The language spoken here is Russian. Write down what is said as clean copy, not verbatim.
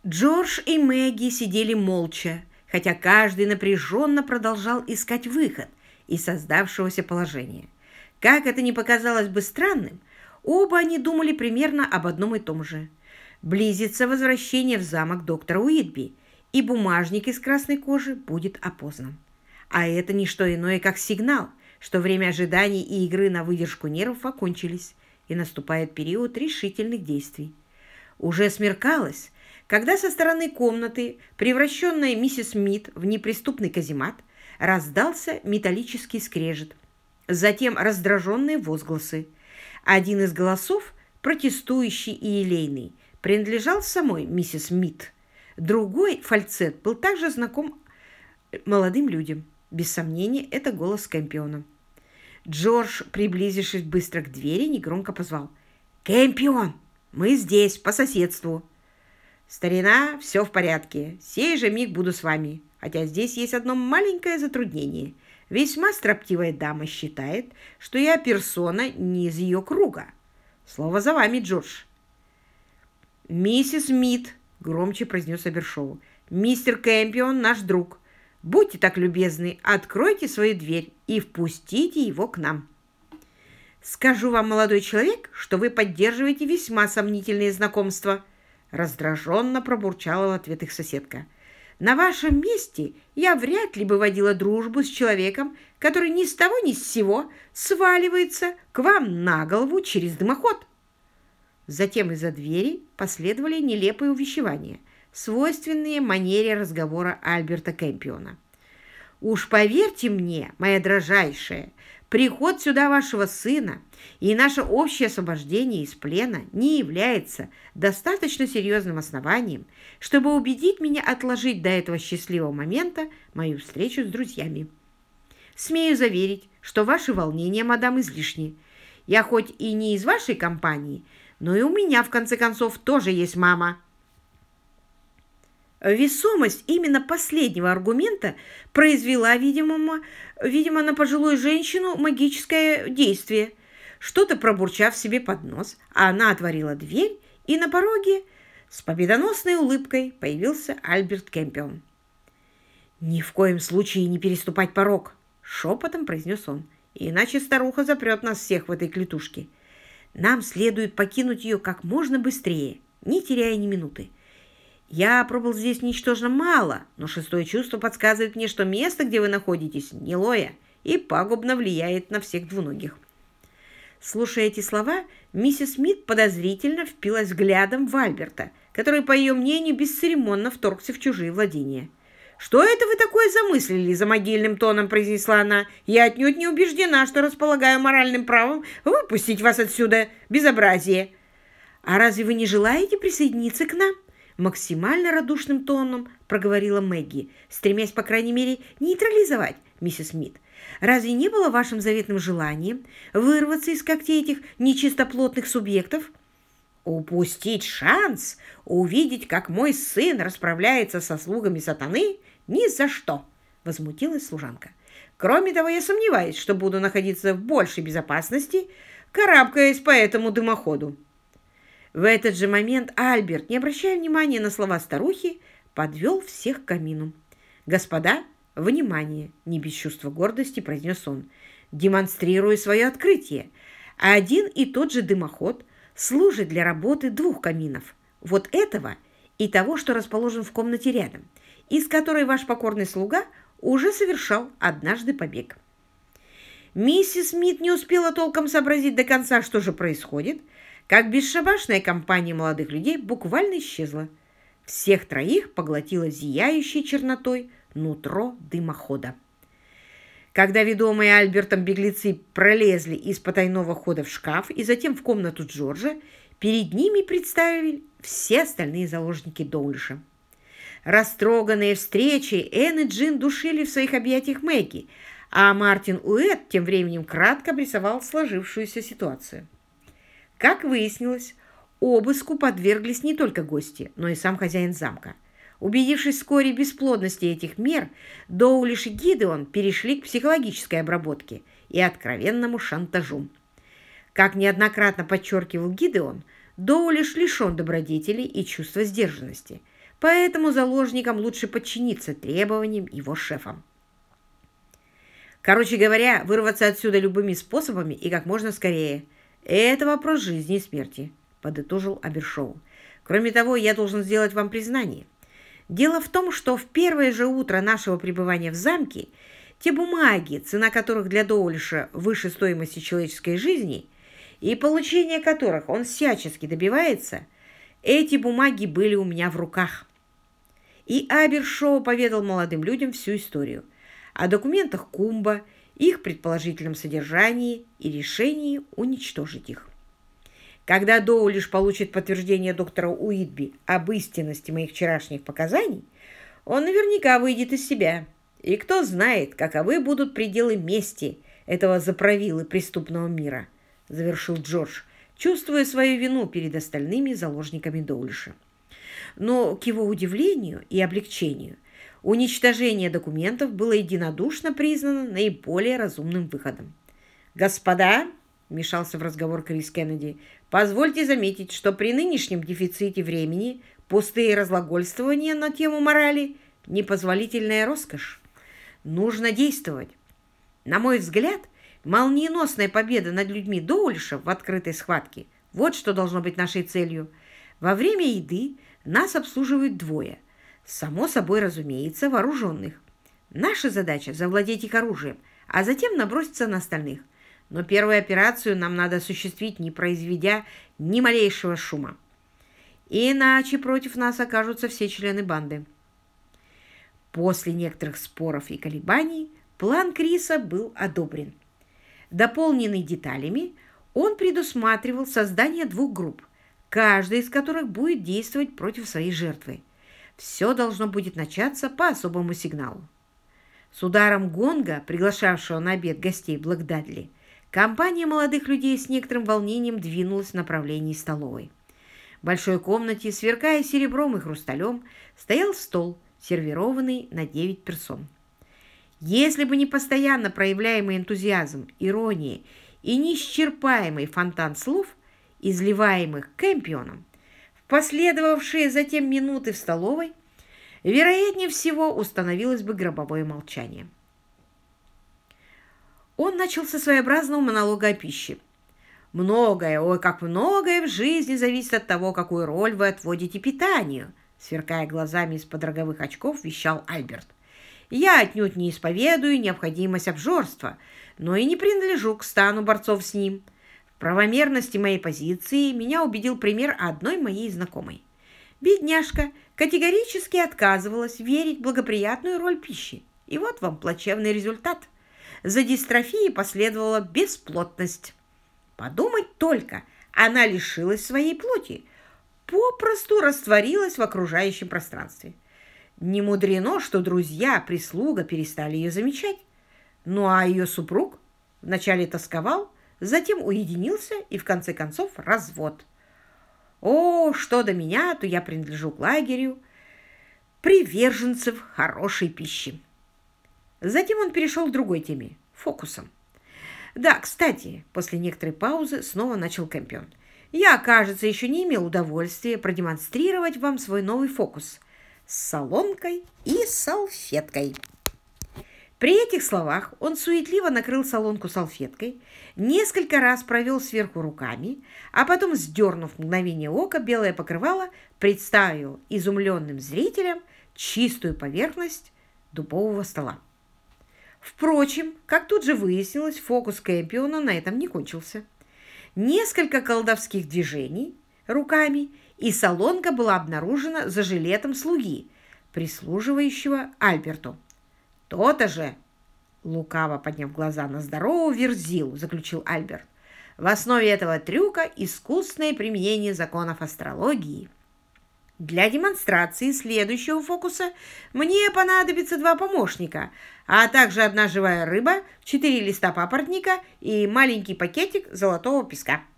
Джордж и Мэгги сидели молча, хотя каждый напряженно продолжал искать выход из создавшегося положения. Как это ни показалось бы странным, оба они думали примерно об одном и том же. Близится возвращение в замок доктора Уитби, и бумажник из красной кожи будет опознан. А это не что иное, как сигнал, что время ожиданий и игры на выдержку нервов окончились, и наступает период решительных действий. Уже смеркалось, когда со стороны комнаты, превращенной миссис Смит в неприступный каземат, раздался металлический скрежет. Затем раздраженные возгласы. Один из голосов, протестующий и елейный, принадлежал самой миссис Смит. Другой, фальцет, был также знаком молодым людям. Без сомнения, это голос Кэмпиона. Джордж, приблизившись быстро к двери, негромко позвал: «Кэмпион, мы здесь, по соседству». «Старина, все в порядке. Сей же миг буду с вами. Хотя здесь есть одно маленькое затруднение. Весьма строптивая дама считает, что я персона не из ее круга. Слово за вами, Джордж». «Миссис Смит», — громче произнес Абершоу, — «мистер Кэмпион наш друг. Будьте так любезны, откройте свою дверь и впустите его к нам». «Скажу вам, молодой человек, что вы поддерживаете весьма сомнительные знакомства», — раздраженно пробурчала в ответ их соседка. «На вашем месте я вряд ли бы водила дружбу с человеком, который ни с того ни с сего сваливается к вам на голову через дымоход». Затем из-за двери последовали нелепые увещевания, свойственные манере разговора Альберта Кэмпиона. «Уж поверьте мне, моя дрожайшая, приход сюда вашего сына и наше общее освобождение из плена не является достаточно серьезным основанием, чтобы убедить меня отложить до этого счастливого момента мою встречу с друзьями. Смею заверить, что ваши волнения, мадам, излишни. Я хоть и не из вашей компании, но и у меня, в конце концов, тоже есть мама». Весомость именно последнего аргумента произвела, видимо, на пожилую женщину магическое действие. Что-то пробурчав себе под нос, она отворила дверь, и на пороге с победоносной улыбкой появился Альберт Кэмпион. «Ни в коем случае не переступать порог», — шепотом произнес он, «иначе старуха запрет нас всех в этой клетушке. Нам следует покинуть ее как можно быстрее, не теряя ни минуты. Я пробыл здесь ничтожно мало, но шестое чувство подсказывает мне, что место, где вы находитесь, гнилое и пагубно влияет на всех двуногих». Слушая эти слова, миссис Смит подозрительно впилась взглядом в Альберта, который, по ее мнению, бесцеремонно вторгся в чужие владения. «Что это вы такое замыслили?» — за могильным тоном произнесла она. «Я отнюдь не убеждена, что располагаю моральным правом выпустить вас отсюда. Безобразие!» «А разве вы не желаете присоединиться к нам?» Максимально радушным тоном проговорила Мэгги, стремясь, по крайней мере, нейтрализовать миссис Смит. «Разве не было вашим заветным желанием вырваться из когтей этих нечистоплотных субъектов?» «Упустить шанс увидеть, как мой сын расправляется со слугами сатаны? Ни за что!» — возмутилась служанка. «Кроме того, я сомневаюсь, что буду находиться в большей безопасности, карабкаясь по этому дымоходу». В этот же момент Альберт, не обращая внимания на слова старухи, подвел всех к камину. «Господа, внимание!» — не без чувства гордости произнес он, демонстрируя свое открытие. «Один и тот же дымоход служит для работы двух каминов. Вот этого и того, что расположен в комнате рядом, из которой ваш покорный слуга уже совершал однажды побег». Миссис Смит не успела толком сообразить до конца, что же происходит, как бесшабашная компания молодых людей буквально исчезла. Всех троих поглотило зияющей чернотой нутро дымохода. Когда ведомые Альбертом беглецы пролезли из потайного хода в шкаф и затем в комнату Джорджа, перед ними представили все остальные заложники Доулиша. Растроганные встречей, Энн и Джин душили в своих объятиях Мэгги, а Мартин Уэт тем временем кратко обрисовал сложившуюся ситуацию. Как выяснилось, обыску подверглись не только гости, но и сам хозяин замка. Убедившись вскоре в бесплодности этих мер, Доулиш и Гидеон перешли к психологической обработке и откровенному шантажу. Как неоднократно подчеркивал Гидеон, Доулиш лишен добродетелей и чувства сдержанности. поэтому заложникам лучше подчиниться требованиям его шефам. Короче говоря, вырваться отсюда любыми способами и как можно скорее. Это вопрос жизни и смерти, подытожил Абершоу. Кроме того, я должен сделать вам признание. Дело в том, что в первое же утро нашего пребывания в замке те бумаги, цена которых для Доулиша выше стоимости человеческой жизни, и получение которых он всячески добивается, эти бумаги были у меня в руках. И Абершоу поведал молодым людям всю историю о документах Кумба, их предположительном содержании и решении уничтожить их. Когда Доулиш получит подтверждение доктора Уитби об истинности моих вчерашних показаний, он наверняка выйдет из себя. И кто знает, каковы будут пределы мести этого заправилы преступного мира, завершил Джордж, чувствуя свою вину перед остальными заложниками Доулиша. Но, к его удивлению и облегчению, уничтожение документов было единодушно признано наиболее разумным выходом. «Господа», — вмешался в разговор Крис Кеннеди, «позвольте заметить, что при нынешнем дефиците времени пустые разглагольствования на тему морали — непозволительная роскошь. Нужно действовать. На мой взгляд, молниеносная победа над людьми Доулиша в открытой схватке — вот что должно быть нашей целью. Во время еды нас обслуживают двое. Само собой, разумеется, вооруженных. Наша задача — завладеть их оружием, а затем наброситься на остальных. Но первую операцию нам надо осуществить, не произведя ни малейшего шума. Иначе против нас окажутся все члены банды». После некоторых споров и колебаний план Криса был одобрен. Дополненный деталями, он предусматривал создание двух групп, каждая из которых будет действовать против своей жертвы. Все должно будет начаться по особому сигналу. С ударом гонга, приглашавшего на обед гостей Блэк-Дадли, компания молодых людей с некоторым волнением двинулась в направлении столовой. В большой комнате, сверкая серебром и хрусталем, стоял стол, сервированный на 9 персон. Если бы не постоянно проявляемый энтузиазм, ирония и неисчерпаемый фонтан слов, изливаемых Кэмпионом, в последовавшие затем минуты в столовой, вероятнее всего установилось бы гробовое молчание. Он начал со своеобразного монолога о пище. «Многое, ой, как многое в жизни зависит от того, какую роль вы отводите питанию», сверкая глазами из-под роговых очков, вещал Альберт. «Я отнюдь не исповедую необходимость обжорства, но и не принадлежу к стану борцов с ним. В правомерности моей позиции меня убедил пример одной моей знакомой. Бедняжка категорически отказывалась верить в благоприятную роль пищи. И вот вам плачевный результат. За дистрофией последовала бесплотность. Подумать только, она лишилась своей плоти, попросту растворилась в окружающем пространстве. Не мудрено, что друзья, прислуга перестали ее замечать. Ну а ее супруг вначале тосковал, затем уединился и в конце концов развод. О, что до меня, то я принадлежу к лагерю приверженцев хорошей пищи». Затем он перешел к другой теме – фокусам. «Да, кстати», после некоторой паузы снова начал Кэмпион, «я, кажется, еще не имел удовольствия продемонстрировать вам свой новый фокус с солонкой и салфеткой». При этих словах он суетливо накрыл солонку салфеткой, несколько раз провел сверху руками, а потом, сдернув в мгновение ока белое покрывало, представил изумленным зрителям чистую поверхность дубового стола. Впрочем, как тут же выяснилось, фокус Кэмпиона на этом не кончился. Несколько колдовских движений руками, и солонка была обнаружена за жилетом слуги, прислуживающего Альберту. «То-то же!» — лукаво подняв глаза на здорового Верзилу, заключил Альберт. «В основе этого трюка искусное применение законов астрологии. Для демонстрации следующего фокуса мне понадобится 2 помощника, а также 1 живая рыба, 4 листа папоротника и маленький пакетик золотого песка».